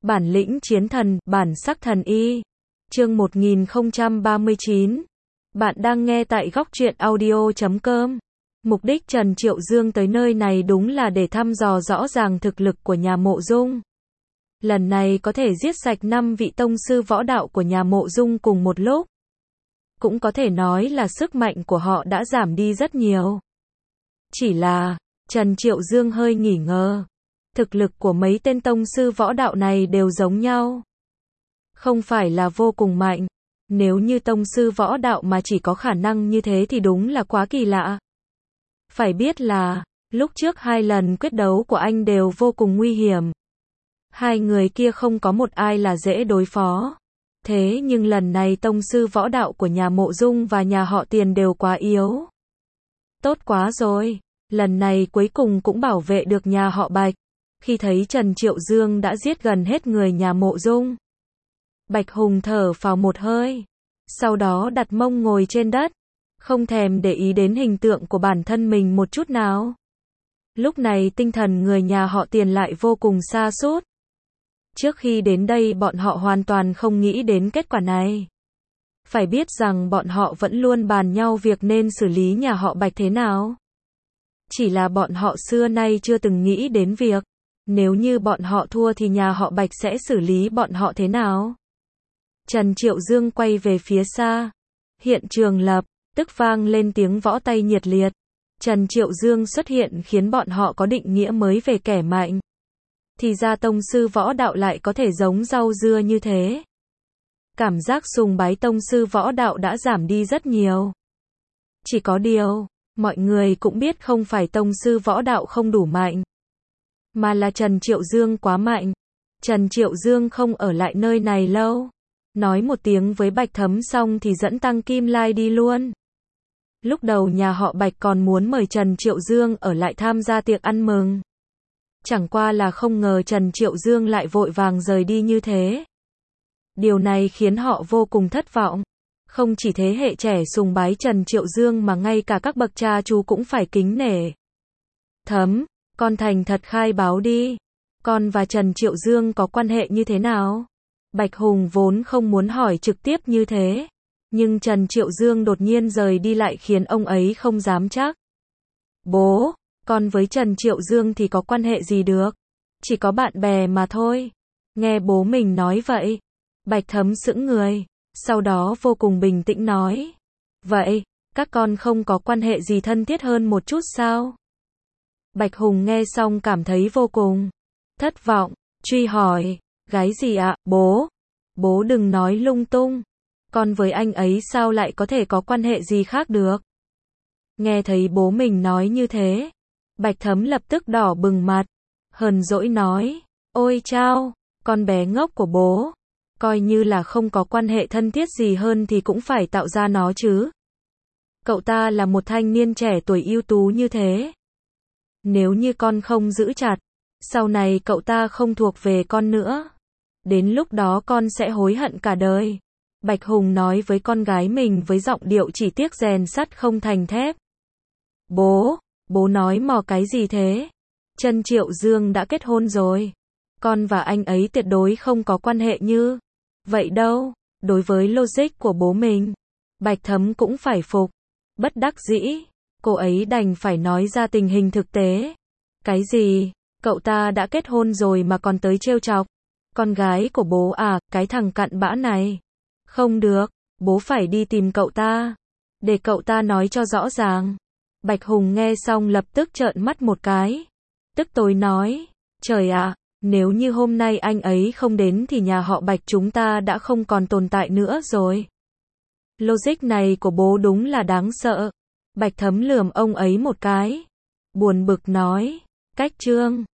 Bản lĩnh chiến thần, bản sắc thần y. Chương 1039. Bạn đang nghe tại góc truyện audio.com. Mục đích Trần Triệu Dương tới nơi này đúng là để thăm dò rõ ràng thực lực của nhà Mộ Dung. Lần này có thể giết sạch 5 vị tông sư võ đạo của nhà Mộ Dung cùng một lúc. Cũng có thể nói là sức mạnh của họ đã giảm đi rất nhiều. Chỉ là, Trần Triệu Dương hơi nghi ngờ. Thực lực của mấy tên tông sư võ đạo này đều giống nhau. Không phải là vô cùng mạnh. Nếu như tông sư võ đạo mà chỉ có khả năng như thế thì đúng là quá kỳ lạ. Phải biết là, lúc trước 2 lần quyết đấu của anh đều vô cùng nguy hiểm. 2 người kia không có một ai là dễ đối phó. Thế nhưng lần này tông sư võ đạo của nhà Mộ Dung và nhà họ Tiền đều quá yếu. Tốt quá rồi, lần này cuối cùng cũng bảo vệ được nhà họ Bạch. Khi thấy Trần Triệu Dương đã giết gần hết người nhà Mộ Dung, Bạch Hùng thở phào một hơi, sau đó đặt mông ngồi trên đất, không thèm để ý đến hình tượng của bản thân mình một chút nào. Lúc này tinh thần người nhà họ Tiền lại vô cùng sa sút. Trước khi đến đây bọn họ hoàn toàn không nghĩ đến kết quả này. Phải biết rằng bọn họ vẫn luôn bàn nhau việc nên xử lý nhà họ Bạch thế nào. Chỉ là bọn họ xưa nay chưa từng nghĩ đến việc, nếu như bọn họ thua thì nhà họ Bạch sẽ xử lý bọn họ thế nào. Trần Triệu Dương quay về phía xa. Hiện trường lập tức vang lên tiếng võ tay nhiệt liệt. Trần Triệu Dương xuất hiện khiến bọn họ có định nghĩa mới về kẻ mạnh. Thì ra tông sư võ đạo lại có thể giống rau dưa như thế. Cảm giác sùng bái tông sư võ đạo đã giảm đi rất nhiều. Chỉ có điều, mọi người cũng biết không phải tông sư võ đạo không đủ mạnh, mà là Trần Triệu Dương quá mạnh. Trần Triệu Dương không ở lại nơi này lâu. Nói một tiếng với Bạch Thấm xong thì dẫn Tăng Kim Lai đi luôn. Lúc đầu nhà họ Bạch còn muốn mời Trần Triệu Dương ở lại tham gia tiệc ăn mừng. Chẳng qua là không ngờ Trần Triệu Dương lại vội vàng rời đi như thế. Điều này khiến họ vô cùng thất vọng. Không chỉ thế hệ trẻ sùng bái Trần Triệu Dương mà ngay cả các bậc cha chú cũng phải kính nể. Thấm, con thành thật khai báo đi. Con và Trần Triệu Dương có quan hệ như thế nào? Bạch Hùng vốn không muốn hỏi trực tiếp như thế. Nhưng Trần Triệu Dương đột nhiên rời đi lại khiến ông ấy không dám chắc. Bố, con với Trần Triệu Dương thì có quan hệ gì được? Chỉ có bạn bè mà thôi. Nghe bố mình nói vậy, Bạch Thấm sững người, sau đó vô cùng bình tĩnh nói. Vậy, các con không có quan hệ gì thân thiết hơn một chút sao? Bạch Hùng nghe xong cảm thấy vô cùng thất vọng, truy hỏi, gái gì ạ, bố? Bố đừng nói lung tung. Con với anh ấy sao lại có thể có quan hệ gì khác được? Nghe thấy bố mình nói như thế, Bạch Thấm lập tức đỏ bừng mặt, hờn dỗi nói, ôi chao, con bé ngốc của bố, coi như là không có quan hệ thân thiết gì hơn thì cũng phải tạo ra nó chứ. Cậu ta là một thanh niên trẻ tuổi ưu tú như thế. Nếu như con không giữ chặt, sau này cậu ta không thuộc về con nữa. Đến lúc đó con sẽ hối hận cả đời. Bạch Hùng nói với con gái mình với giọng điệu chỉ tiếc rèn sắt không thành thép. Bố nói mò cái gì thế? Trần Triệu Dương đã kết hôn rồi. Con và anh ấy tuyệt đối không có quan hệ như vậy đâu. Đối với logic của bố mình, Bạch Thấm cũng phải phục. Bất đắc dĩ, cô ấy đành phải nói ra tình hình thực tế. Cái gì? Cậu ta đã kết hôn rồi mà còn tới trêu chọc con gái của bố à, cái thằng cặn bã này. Không được, bố phải đi tìm cậu ta, để cậu ta nói cho rõ ràng. Bạch Hùng nghe xong lập tức trợn mắt một cái, tức tối nói, trời ạ, nếu như hôm nay anh ấy không đến thì nhà họ Bạch chúng ta đã không còn tồn tại nữa rồi. Logic này của bố đúng là đáng sợ. Bạch Thấm lườm ông ấy một cái, buồn bực nói, cách chương